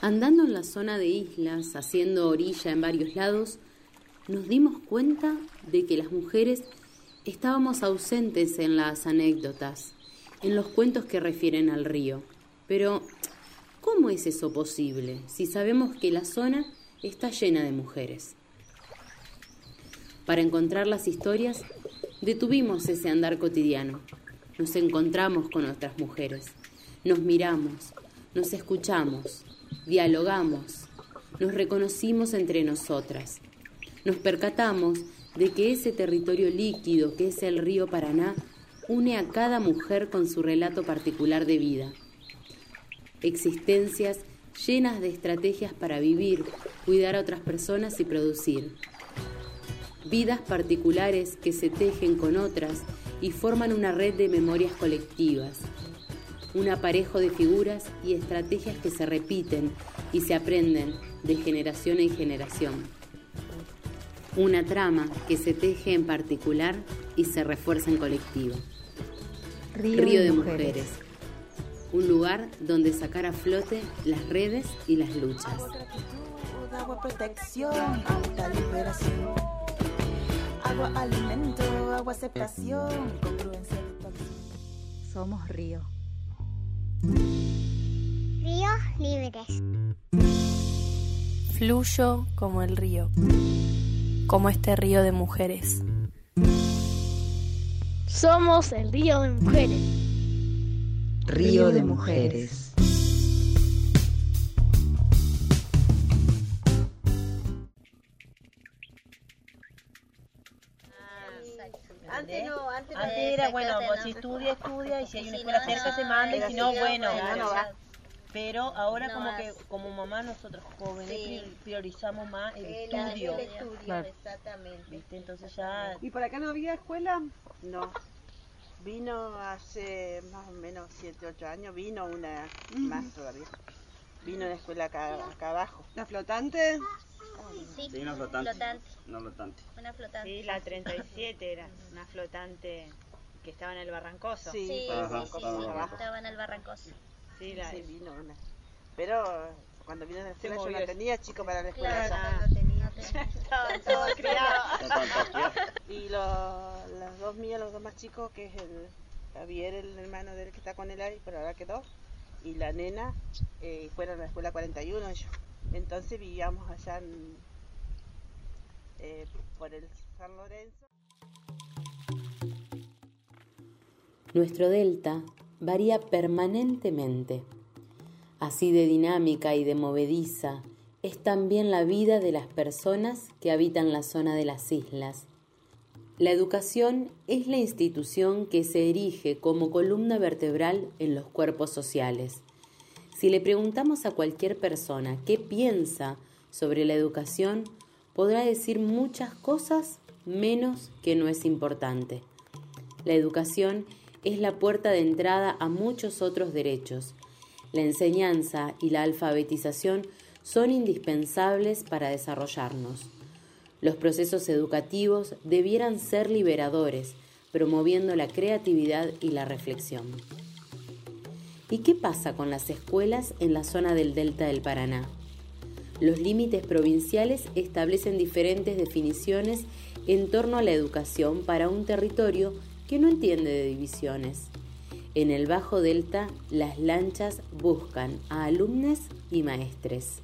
Andando en la zona de islas, haciendo orilla en varios lados, nos dimos cuenta de que las mujeres estábamos ausentes en las anécdotas, en los cuentos que refieren al río. Pero, ¿cómo es eso posible si sabemos que la zona está llena de mujeres? Para encontrar las historias, detuvimos ese andar cotidiano. Nos encontramos con otras mujeres, nos miramos, nos escuchamos, dialogamos, nos reconocimos entre nosotras. Nos percatamos de que ese territorio líquido que es el río Paraná une a cada mujer con su relato particular de vida. Existencias llenas de estrategias para vivir, cuidar a otras personas y producir. Vidas particulares que se tejen con otras y forman una red de memorias colectivas. Un aparejo de figuras y estrategias que se repiten y se aprenden de generación en generación. Una trama que se teje en particular y se refuerza en colectivo. Río de Mujeres. Un lugar donde sacar a flote las redes y las luchas. Agua, protección, alta liberación. Agua, alimento, agua, aceptación, congruencia. Somos río. Ríos libres. Fluyo como el río, como este río de mujeres. Somos el río de mujeres. Río de mujeres. Antes era, bueno, vos si estudia, y si hay una escuela cerca se manda, y si no, bueno, no va. Pero ahora como que como mamá nosotros jóvenes priorizamos más el estudio. Claro. Exactamente. ¿Viste? Entonces ya... ¿Y por acá no había escuela? No. Vino hace más o menos 7, 8 años, vino una más todavía. Vino una escuela acá abajo. ¿La flotante? Sí, una flotante. Una flotante. Sí, la 37 era una flotante que estaba en el Barrancoso. Sí, estaba en el Barrancoso. Sí, vino una. Pero cuando vino a la escuela yo no tenía chico para la escuela. Claro, no tenía. Estaban todos criados. Y los dos míos, los dos más chicos, que es el Javier, el hermano del que está con él ahí, pero ahora quedó, y la nena, fueron a la escuela 41 ellos. Entonces vivíamos allá por el San Lorenzo. Nuestro delta varía permanentemente. Así de dinámica y de movediza es también la vida de las personas que habitan la zona de las islas. La educación es la institución que se erige como columna vertebral en los cuerpos sociales. Si le preguntamos a cualquier persona qué piensa sobre la educación, podrá decir muchas cosas menos que no es importante. La educación es la puerta de entrada a muchos otros derechos. La enseñanza y la alfabetización son indispensables para desarrollarnos. Los procesos educativos debieran ser liberadores, promoviendo la creatividad y la reflexión. ¿Y qué pasa con las escuelas en la zona del Delta del Paraná? Los límites provinciales establecen diferentes definiciones en torno a la educación para un territorio que no entiende de divisiones. En el Bajo Delta, las lanchas buscan a alumnos y maestres.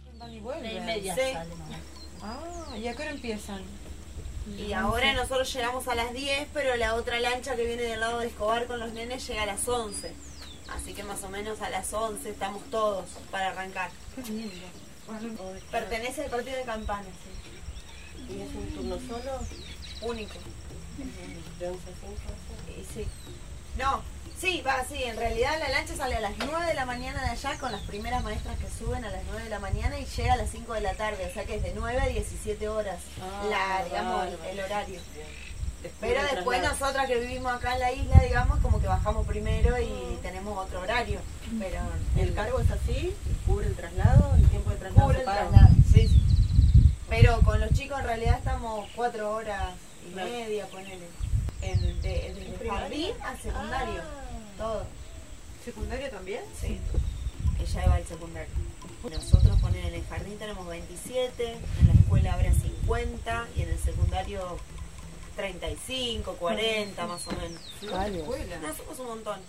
¿Y a qué hora empiezan? Y ahora nosotros llegamos a las 10, pero la otra lancha que viene del lado de Escobar con los nenes llega a las 11. Así que más o menos a las 11 estamos todos para arrancar. Pertenece al partido de Campana, sí. ¿Y es un turno solo? Único. ¿De 11 a 5? Sí. No, sí, va así. En realidad la lancha sale a las 9 de la mañana de allá con las primeras maestras que suben a las 9 de la mañana y llega a las 5 de la tarde. O sea que es de 9 a 17 horas digamos, el horario. Pero después nosotras que vivimos acá en la isla, digamos, como que bajamos primero y tenemos otro horario. Pero ¿el cargo es así? ¿Cubre el traslado? ¿El tiempo de traslado? Cubre el traslado, sí. Pero con los chicos en realidad estamos 4 horas y media, ponele. Desde jardín al secundario, todo. ¿Secundario también? Sí. Ella va al secundario. Nosotros en el jardín tenemos 27, en la escuela habrá 50 y en el secundario 35, 40 más o menos. No, somos un montón.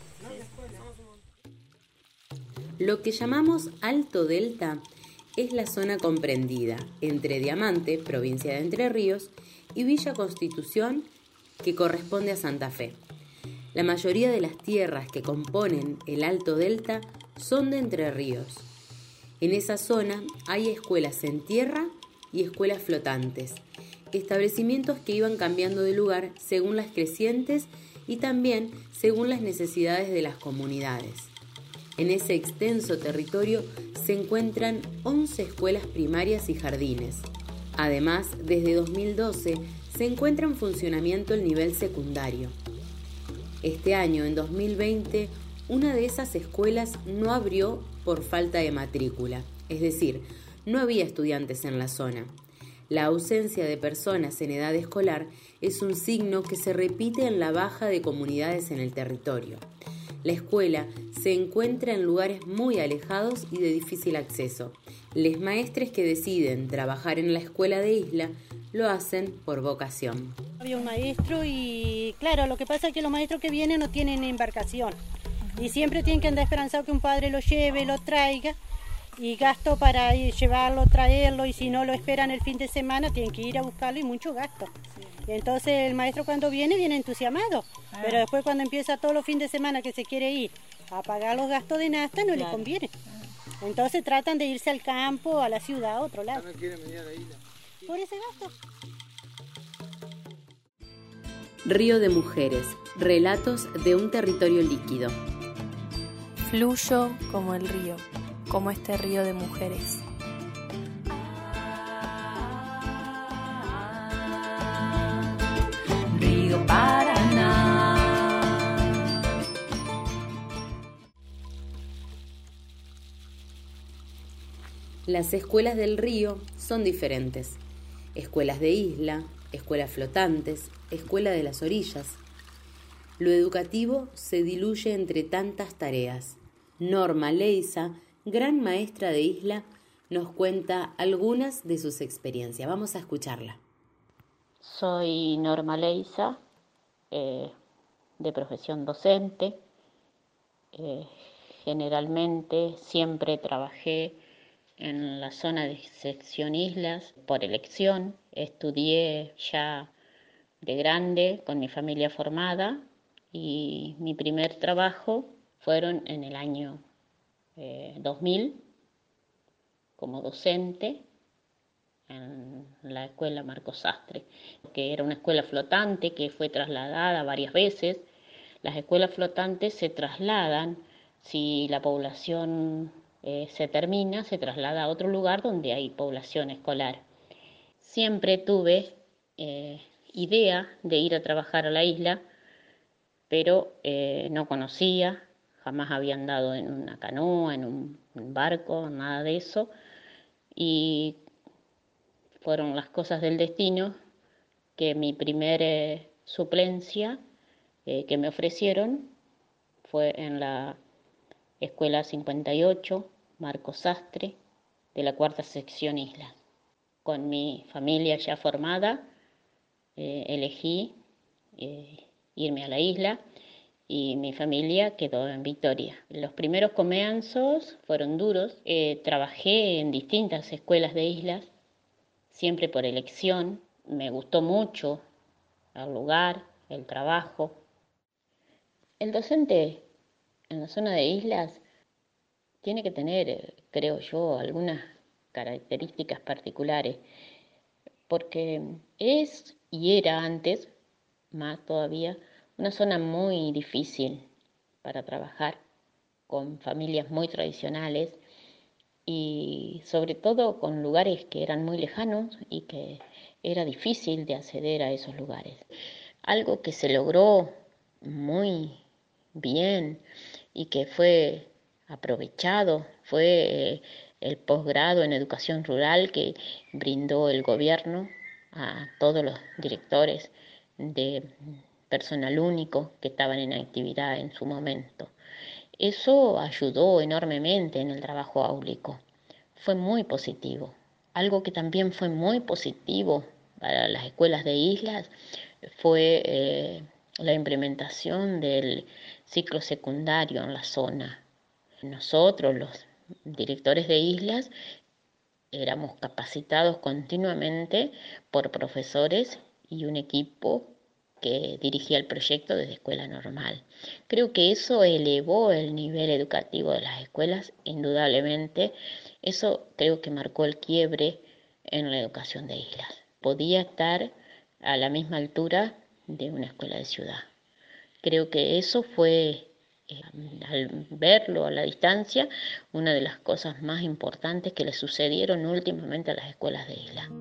Lo que llamamos Alto Delta es la zona comprendida entre Diamante, provincia de Entre Ríos, y Villa Constitución, que corresponde a Santa Fe. La mayoría de las tierras que componen el Alto Delta son de Entre Ríos. En esa zona hay escuelas en tierra y escuelas flotantes, establecimientos que iban cambiando de lugar según las crecientes y también según las necesidades de las comunidades. En ese extenso territorio se encuentran 11 escuelas primarias y jardines. Además, desde 2012 se encuentra en funcionamiento el nivel secundario. Este año, en 2020, una de esas escuelas no abrió por falta de matrícula, es decir, no había estudiantes en la zona. La ausencia de personas en edad escolar es un signo que se repite en la baja de comunidades en el territorio. La escuela se encuentra en lugares muy alejados y de difícil acceso. Los maestres que deciden trabajar en la escuela de Isla lo hacen por vocación. Había un maestro y claro, lo que pasa es que los maestros que vienen no tienen embarcación y siempre tienen que andar esperanzados que un padre lo lleve, lo traiga y gasto para llevarlo, traerlo y si no lo esperan el fin de semana tienen que ir a buscarlo y mucho gasto. Y entonces el maestro cuando viene entusiasmado, pero después cuando empieza todos los fines de semana que se quiere ir a pagar los gastos de nafta no le conviene. Entonces tratan de irse al campo, a la ciudad, a otro lado. No quieren venir a la isla. Por ese gasto. Río de Mujeres, relatos de un territorio líquido. Fluyo como el río, como este río de mujeres. Río Paraná. Las escuelas del río son diferentes. Escuelas de isla, escuelas flotantes, escuela de las orillas. Lo educativo se diluye entre tantas tareas. Norma Leiza, gran maestra de isla, nos cuenta algunas de sus experiencias. Vamos a escucharla. Soy Norma Leiza, de profesión docente. Generalmente siempre trabajé en la zona de sección islas por elección. Estudié ya de grande con mi familia formada y mi primer trabajo fueron en el año 2000 como docente en la escuela Marcos Sastre, que era una escuela flotante que fue trasladada varias veces. Las escuelas flotantes se trasladan, si la población se termina, se traslada a otro lugar donde hay población escolar. Siempre tuve idea de ir a trabajar a la isla, pero no conocía, jamás había andado en una canoa, en un barco, nada de eso, y fueron las cosas del destino que mi primer suplencia que me ofrecieron fue en la Escuela 58, Marcos Sastre, de la cuarta sección Isla. Con mi familia ya formada, elegí irme a la isla y mi familia quedó en Victoria. Los primeros comienzos fueron duros. Trabajé en distintas escuelas de islas, siempre por elección. Me gustó mucho el lugar, el trabajo. El docente en la zona de islas tiene que tener, creo yo, algunas características particulares, porque es y era antes, más todavía, una zona muy difícil para trabajar, con familias muy tradicionales y sobre todo con lugares que eran muy lejanos y que era difícil de acceder a esos lugares. Algo que se logró muy bien y que fue aprovechado fue el posgrado en educación rural que brindó el gobierno a todos los directores de personal único que estaban en actividad en su momento. Eso ayudó enormemente en el trabajo áulico, fue muy positivo. Algo que también fue muy positivo para las escuelas de islas fue la implementación del ciclo secundario en la zona. Nosotros, los directores de islas, éramos capacitados continuamente por profesores y un equipo que dirigía el proyecto desde escuela normal. Creo que eso elevó el nivel educativo de las escuelas, indudablemente. Eso creo que marcó el quiebre en la educación de islas. Podía estar a la misma altura de una escuela de ciudad. Creo que eso fue, al verlo a la distancia, una de las cosas más importantes que le sucedieron últimamente a las escuelas de islas.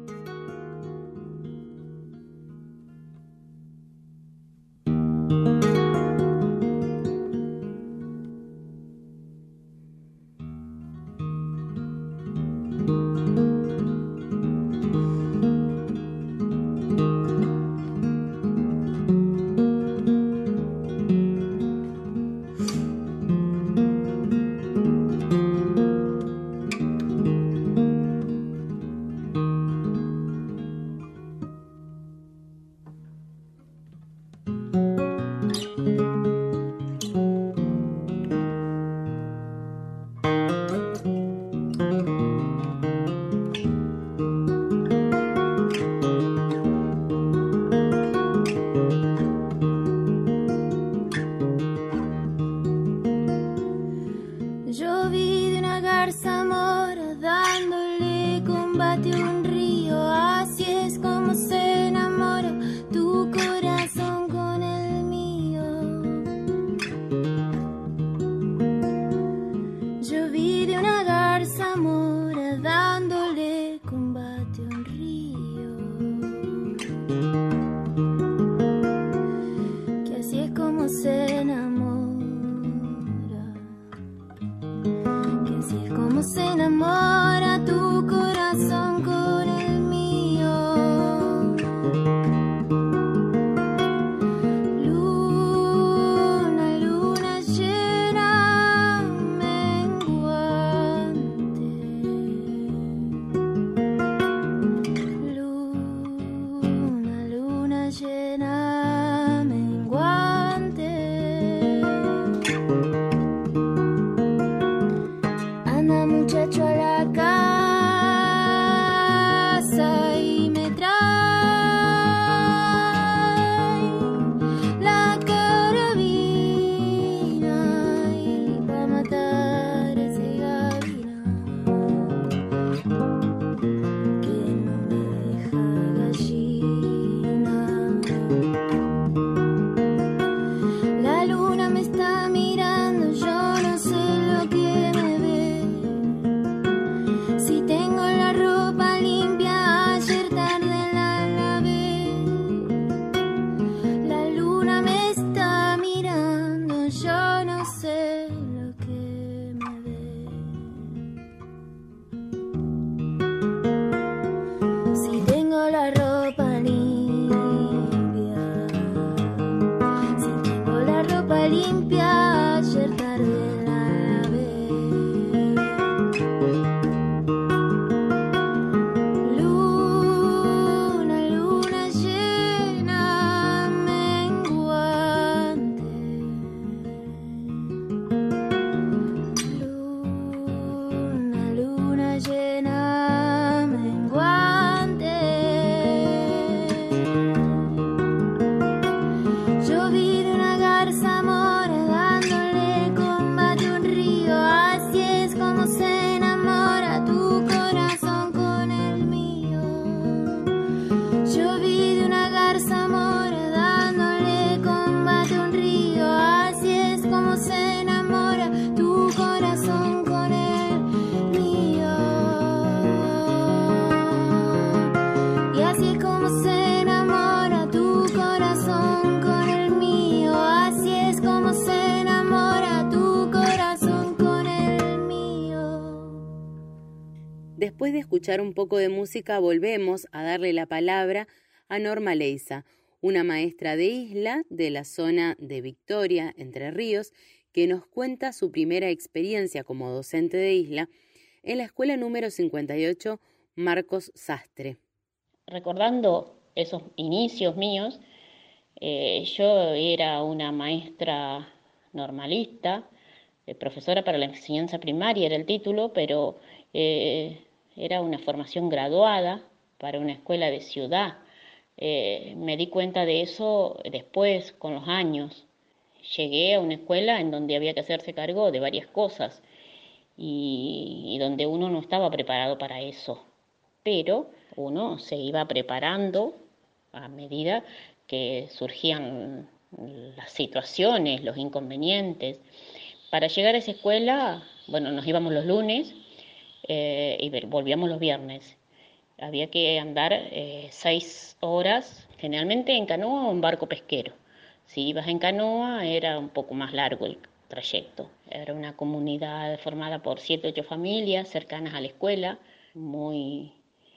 Después de escuchar un poco de música, volvemos a darle la palabra a Norma Leiza, una maestra de isla de la zona de Victoria, Entre Ríos, que nos cuenta su primera experiencia como docente de isla en la escuela número 58 Marcos Sastre. Recordando esos inicios míos, yo era una maestra normalista, profesora para la enseñanza primaria era el título, pero era una formación graduada para una escuela de ciudad. Me di cuenta de eso después, con los años. Llegué a una escuela en donde había que hacerse cargo de varias cosas y donde uno no estaba preparado para eso, pero uno se iba preparando a medida que surgían las situaciones, los inconvenientes. Para llegar a esa escuela, bueno, nos íbamos los lunes y volvíamos los viernes. Había que andar 6 horas, generalmente en canoa o en barco pesquero. Si ibas en canoa era un poco más largo el trayecto. Era una comunidad formada por 7 u 8 familias cercanas a la escuela, muy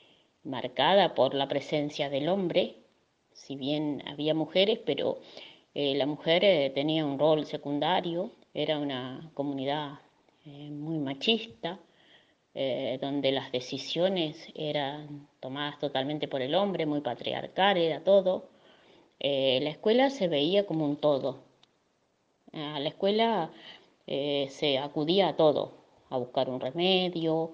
marcada por la presencia del hombre, si bien había mujeres, pero la mujer tenía un rol secundario. Era una comunidad muy machista, donde las decisiones eran tomadas totalmente por el hombre, muy patriarcal era todo. La escuela se veía como un todo. A la escuela se acudía a todo, a buscar un remedio,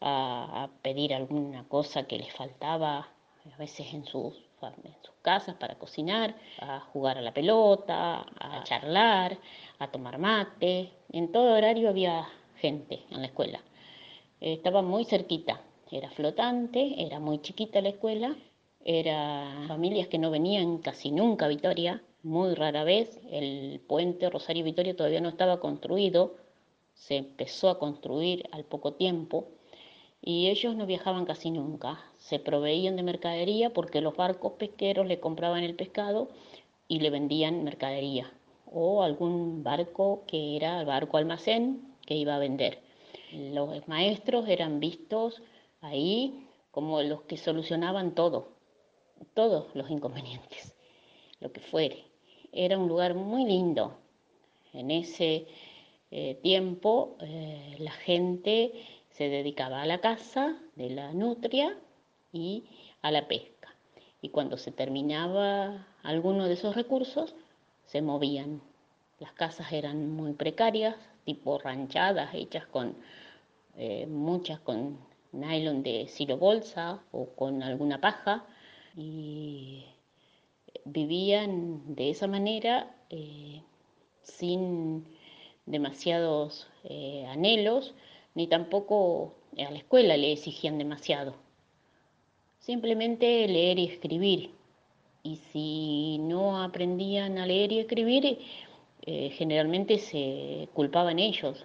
a pedir alguna cosa que les faltaba, a veces en sus casas para cocinar, a jugar a la pelota, a charlar, a tomar mate. En todo horario había gente en la escuela. Estaba muy cerquita, era flotante, era muy chiquita la escuela, eran familias que no venían casi nunca a Vitoria, muy rara vez. El puente Rosario-Vitoria todavía no estaba construido, se empezó a construir al poco tiempo y ellos no viajaban casi nunca. Se proveían de mercadería porque los barcos pesqueros le compraban el pescado y le vendían mercadería, o algún barco que era el barco almacén que iba a vender. Los maestros eran vistos ahí como los que solucionaban todos los inconvenientes, lo que fuere. Era un lugar muy lindo. En ese tiempo la gente se dedicaba a la caza de la nutria y a la pesca. Y cuando se terminaba alguno de esos recursos, se movían. Las casas eran muy precarias, tipo ranchadas, hechas con muchas con nylon de silo bolsa o con alguna paja, y vivían de esa manera sin demasiados anhelos, ni tampoco a la escuela le exigían demasiado. Simplemente leer y escribir. Y si no aprendían a leer y escribir, generalmente se culpaban ellos.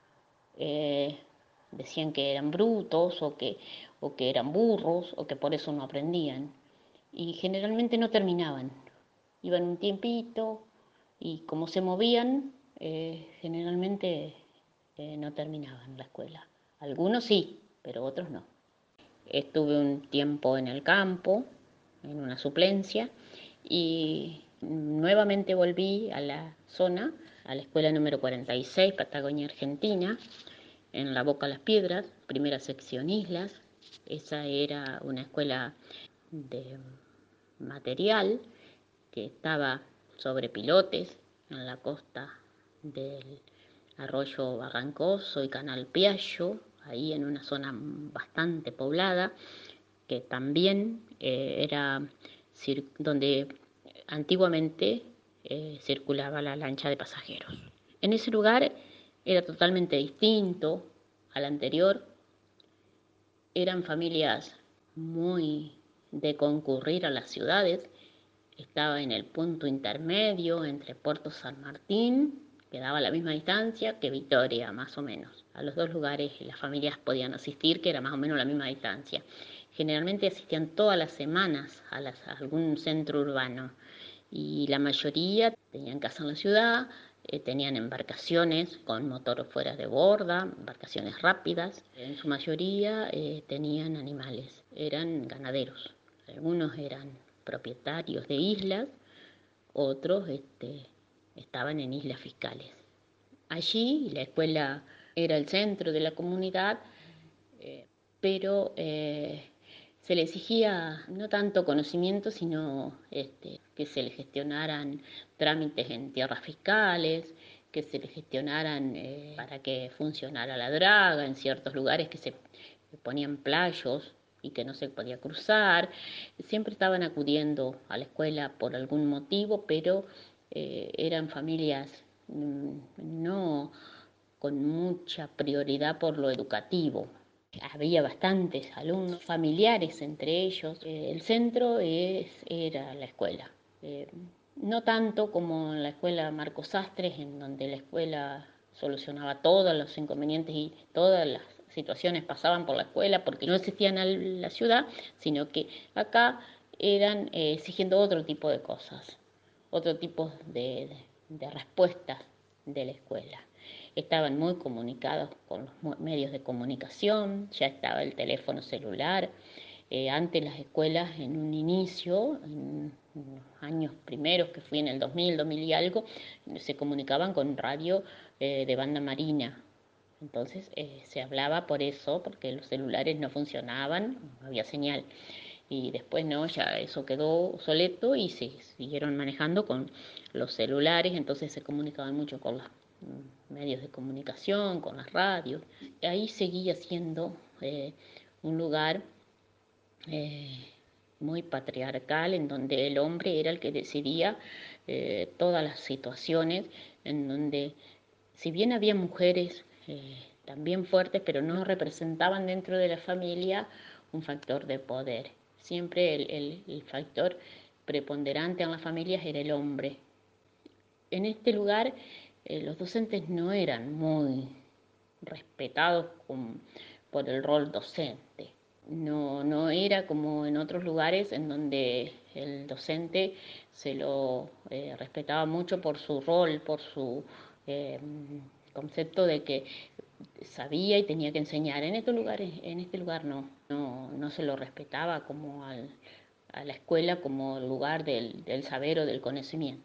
Decían que eran brutos o que eran burros o que por eso no aprendían. Y generalmente no terminaban. Iban un tiempito y como se movían, generalmente no terminaban la escuela. Algunos sí, pero otros no. Estuve un tiempo en el campo, en una suplencia, y nuevamente volví a la zona, a la escuela número 46, Patagonia Argentina, en la Boca Las Piedras, primera sección Islas. Esa era una escuela de material que estaba sobre pilotes en la costa del arroyo Barrancoso y Canal Piallo, ahí en una zona bastante poblada, que también era donde antiguamente circulaba la lancha de pasajeros. En ese lugar era totalmente distinto al anterior. Eran familias muy de concurrir a las ciudades. Estaba en el punto intermedio entre Puerto San Martín, que daba la misma distancia que Vitoria, más o menos. A los dos lugares las familias podían asistir, que era más o menos la misma distancia. Generalmente asistían todas las semanas a algún centro urbano y la mayoría tenían casa en la ciudad, tenían embarcaciones con motor fuera de borda, embarcaciones rápidas. En su mayoría tenían animales, eran ganaderos. Algunos eran propietarios de islas, otros estaban en islas fiscales. Allí la escuela era el centro de la comunidad pero se le exigía no tanto conocimiento, sino que se le gestionaran trámites en tierras fiscales, que se le gestionaran para que funcionara la draga en ciertos lugares que se ponían playos y que no se podía cruzar. Siempre estaban acudiendo a la escuela por algún motivo, pero eran familias no con mucha prioridad por lo educativo. Había bastantes alumnos, familiares entre ellos. El centro era la escuela. No tanto como en la escuela Marcos Sastres, en donde la escuela solucionaba todos los inconvenientes y todas las situaciones pasaban por la escuela porque no existían en la ciudad, sino que acá eran exigiendo otro tipo de cosas, otro tipo de respuestas de la escuela. Estaban muy comunicados con los medios de comunicación, ya estaba el teléfono celular. Antes las escuelas, en un inicio, en los años primeros, que fui en el 2000 y algo, se comunicaban con radio de banda marina. Entonces se hablaba por eso, porque los celulares no funcionaban, no había señal. Y después no, ya eso quedó obsoleto y se siguieron manejando con los celulares, entonces se comunicaban mucho con los medios de comunicación, con las radios. Ahí seguía siendo un lugar muy patriarcal, en donde el hombre era el que decidía todas las situaciones, en donde si bien había mujeres también fuertes, pero no representaban dentro de la familia un factor de poder. Siempre el factor preponderante en las familias era el hombre. En este lugar los docentes no eran muy respetados por el rol docente. No era como en otros lugares en donde el docente se lo respetaba mucho por su rol, por su concepto de que sabía y tenía que enseñar. En este lugar no se lo respetaba como a la escuela como lugar del saber o del conocimiento.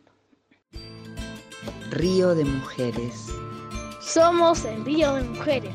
Río de Mujeres. Somos el Río de Mujeres.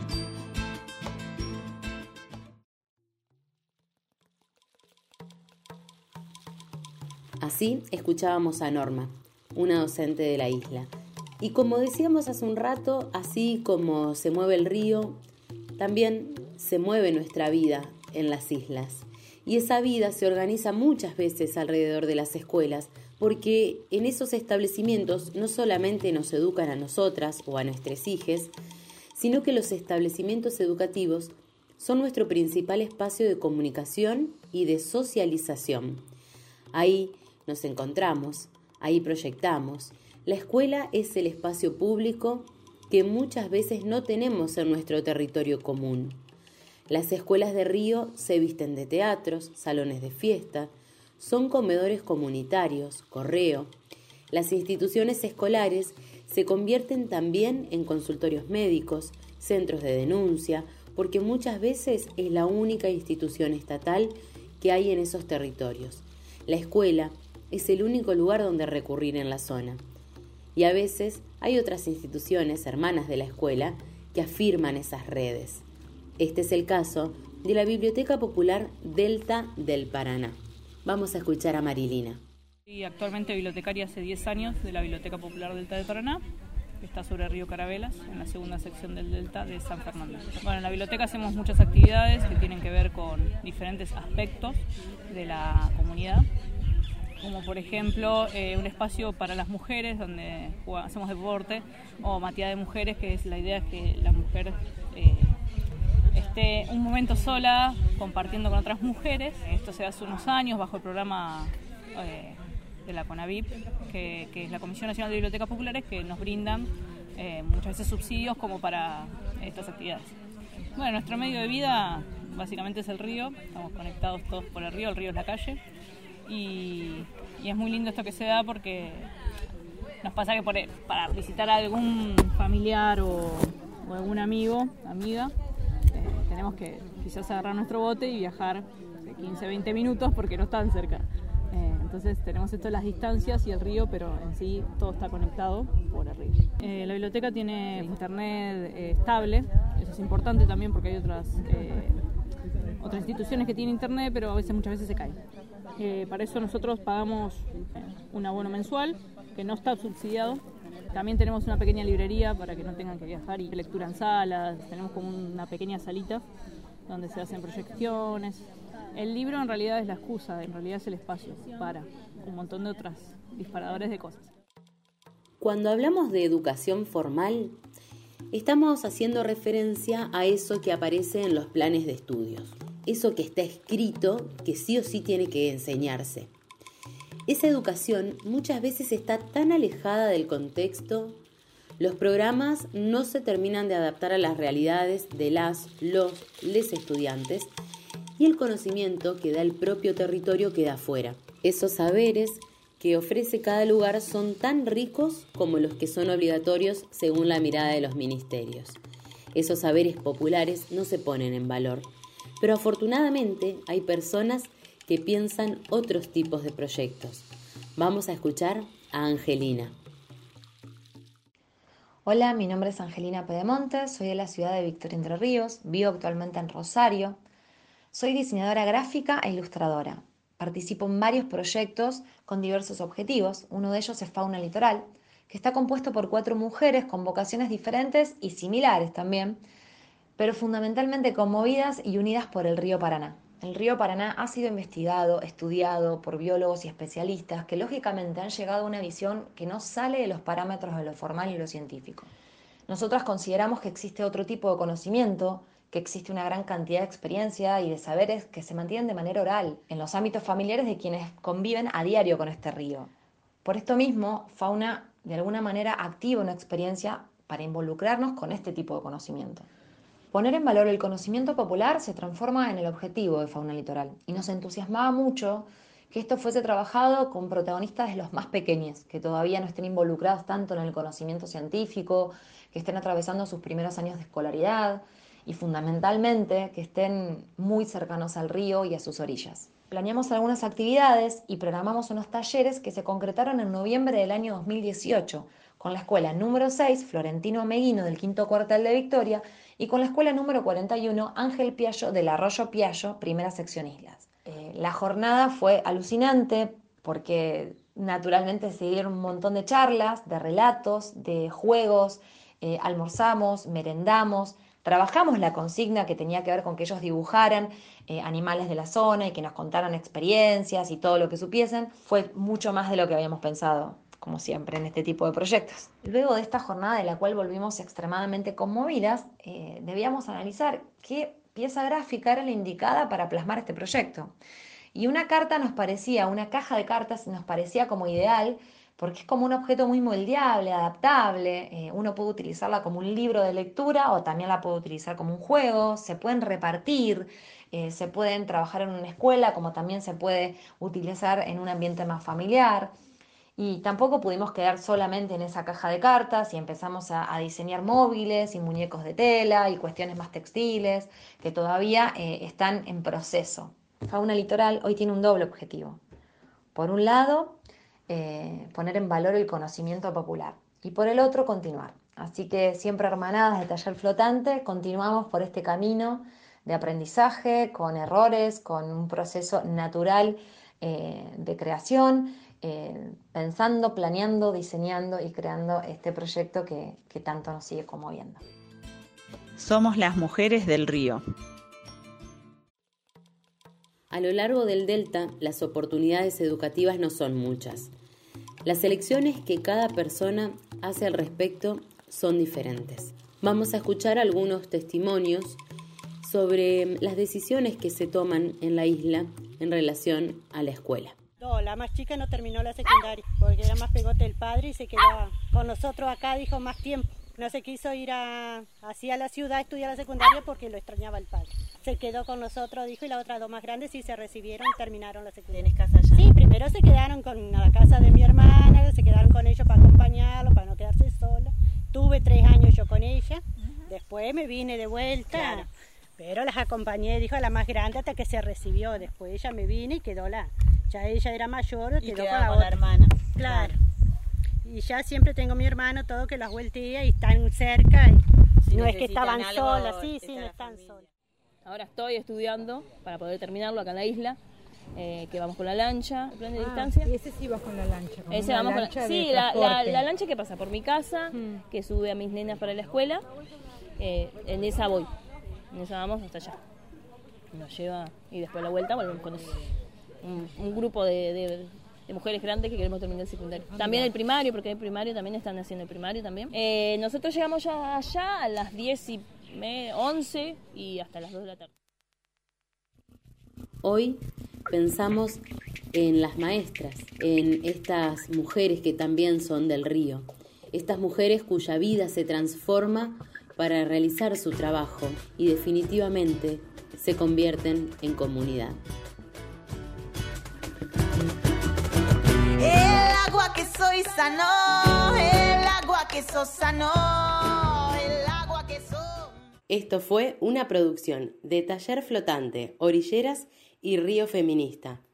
Así escuchábamos a Norma, una docente de la isla. Y como decíamos hace un rato, así como se mueve el río, también se mueve nuestra vida en las islas. Y esa vida se organiza muchas veces alrededor de las escuelas, porque en esos establecimientos no solamente nos educan a nosotras o a nuestros hijos, sino que los establecimientos educativos son nuestro principal espacio de comunicación y de socialización. Ahí nos encontramos, ahí proyectamos. La escuela es el espacio público que muchas veces no tenemos en nuestro territorio común. Las escuelas de Río se visten de teatros, salones de fiesta, son comedores comunitarios, correo. Las instituciones escolares se convierten también en consultorios médicos, centros de denuncia, porque muchas veces es la única institución estatal que hay en esos territorios. La escuela es el único lugar donde recurrir en la zona. Y a veces hay otras instituciones hermanas de la escuela que afirman esas redes. Este es el caso de la Biblioteca Popular Delta del Paraná. Vamos a escuchar a Marilina. Soy actualmente bibliotecaria hace 10 años de la Biblioteca Popular Delta del Paraná, que está sobre el río Carabelas, en la segunda sección del Delta de San Fernando. Bueno, en la biblioteca hacemos muchas actividades que tienen que ver con diferentes aspectos de la comunidad, como por ejemplo un espacio para las mujeres donde hacemos deporte, o matía de mujeres, que es la idea que la mujer esté un momento sola compartiendo con otras mujeres. Esto se hace unos años bajo el programa de la CONAVIP, que es la Comisión Nacional de Bibliotecas Populares, que nos brindan muchas veces subsidios como para estas actividades. Bueno, nuestro medio de vida básicamente es el río, estamos conectados todos por el río es la calle, y es muy lindo esto que se da porque nos pasa que para visitar a algún familiar o algún amigo, amiga, tenemos que quizás agarrar nuestro bote y viajar 15-20 minutos porque no están cerca. Entonces tenemos esto de las distancias y el río, pero en sí todo está conectado por el río. La biblioteca tiene internet estable, eso es importante también porque hay otras instituciones que tienen internet, pero muchas veces se cae. Para eso nosotros pagamos un abono mensual que no está subsidiado. También tenemos una pequeña librería para que no tengan que viajar y lectura en salas. Tenemos como una pequeña salita donde se hacen proyecciones. El libro en realidad es la excusa, en realidad es el espacio para un montón de otras disparadores de cosas. Cuando hablamos de educación formal, estamos haciendo referencia a eso que aparece en los planes de estudios, eso que está escrito que sí o sí tiene que enseñarse. Esa educación muchas veces está tan alejada del contexto, los programas no se terminan de adaptar a las realidades de les estudiantes y el conocimiento que da el propio territorio queda afuera. Esos saberes que ofrece cada lugar son tan ricos como los que son obligatorios según la mirada de los ministerios. Esos saberes populares no se ponen en valor, pero afortunadamente hay personas que piensan otros tipos de proyectos. Vamos a escuchar a Angelina. Hola, mi nombre es Angelina Pedemonte, soy de la ciudad de Victoria Entre Ríos, vivo actualmente en Rosario. Soy diseñadora gráfica e ilustradora. Participo en varios proyectos con diversos objetivos. Uno de ellos es Fauna Litoral, que está compuesto por 4 mujeres con vocaciones diferentes y similares también, pero fundamentalmente conmovidas y unidas por el río Paraná. El río Paraná ha sido investigado, estudiado por biólogos y especialistas que lógicamente han llegado a una visión que no sale de los parámetros de lo formal y lo científico. Nosotras consideramos que existe otro tipo de conocimiento, que existe una gran cantidad de experiencia y de saberes que se mantienen de manera oral en los ámbitos familiares de quienes conviven a diario con este río. Por esto mismo, Fauna de alguna manera activa una experiencia para involucrarnos con este tipo de conocimiento. Poner en valor el conocimiento popular se transforma en el objetivo de Fauna Litoral y nos entusiasmaba mucho que esto fuese trabajado con protagonistas de los más pequeños, que todavía no estén involucrados tanto en el conocimiento científico, que estén atravesando sus primeros años de escolaridad y fundamentalmente que estén muy cercanos al río y a sus orillas. Planeamos algunas actividades y programamos unos talleres que se concretaron en noviembre del año 2018 con la escuela número 6, Florentino Meguino, del quinto cuartel de Victoria, y con la escuela número 41, Ángel Piallo, del Arroyo Piallo, primera sección Islas. La jornada fue alucinante porque naturalmente se dieron un montón de charlas, de relatos, de juegos, almorzamos, merendamos, trabajamos la consigna que tenía que ver con que ellos dibujaran animales de la zona y que nos contaran experiencias y todo lo que supiesen. Fue mucho más de lo que habíamos pensado, como siempre en este tipo de proyectos. Luego de esta jornada de la cual volvimos extremadamente conmovidas, debíamos analizar qué pieza gráfica era la indicada para plasmar este proyecto. Y una caja de cartas nos parecía como ideal, porque es como un objeto muy moldeable, adaptable. Uno puede utilizarla como un libro de lectura o también la puede utilizar como un juego, se pueden repartir, se pueden trabajar en una escuela como también se puede utilizar en un ambiente más familiar. Y tampoco pudimos quedar solamente en esa caja de cartas y empezamos a diseñar móviles y muñecos de tela y cuestiones más textiles que todavía están en proceso. Fauna Litoral hoy tiene un doble objetivo. Por un lado, poner en valor el conocimiento popular y por el otro, continuar. Así que siempre hermanadas de Taller Flotante, continuamos por este camino de aprendizaje, con errores, con un proceso natural de creación, pensando, planeando, diseñando y creando este proyecto que tanto nos sigue conmoviendo. Somos las mujeres del río. A lo largo del Delta, las oportunidades educativas no son muchas. Las elecciones que cada persona hace al respecto son diferentes. Vamos a escuchar algunos testimonios sobre las decisiones que se toman en la isla en relación a la escuela. No, la más chica no terminó la secundaria porque era más pegote del padre y se quedó con nosotros acá, dijo, más tiempo. No se quiso ir hacia la ciudad a estudiar la secundaria porque lo extrañaba el padre. Se quedó con nosotros, dijo, y las otras 2 más grandes sí se recibieron y terminaron la secundaria. ¿Tienes casa allá? Sí, primero se quedaron con la casa de mi hermana, se quedaron con ellos para acompañarlo, para no quedarse sola. Tuve 3 años yo con ella, después me vine de vuelta, pero las acompañé, dijo, a la más grande hasta que se recibió. Después ella me vine y quedó la Ya ella era mayor, Y quedó quedaba con con la hermana. Claro. Y ya siempre tengo mi hermano, todo que las vueltea y están cerca. Y no es que estaban solas, sí, no están solas. Ahora estoy estudiando para poder terminarlo acá en la isla, que vamos con la lancha, plan de distancia. Y ese sí va con la lancha. Ese vamos con la lancha que pasa por mi casa, que sube a mis nenas para la escuela, en esa voy, en esa vamos hasta allá. Nos lleva y después la vuelta volvemos con eso. Un grupo de mujeres grandes que queremos terminar el secundario. También el primario, porque el primario también están haciendo el primario también. Nosotros llegamos ya allá a las 10:11 y hasta las 2 de la tarde. Hoy pensamos en las maestras, en estas mujeres que también son del río, estas mujeres cuya vida se transforma para realizar su trabajo y definitivamente se convierten en comunidad. El agua que soy sanó, el agua que sos sanó, el agua que sos. Esto fue una producción de Taller Flotante, Orilleras y Río Feminista,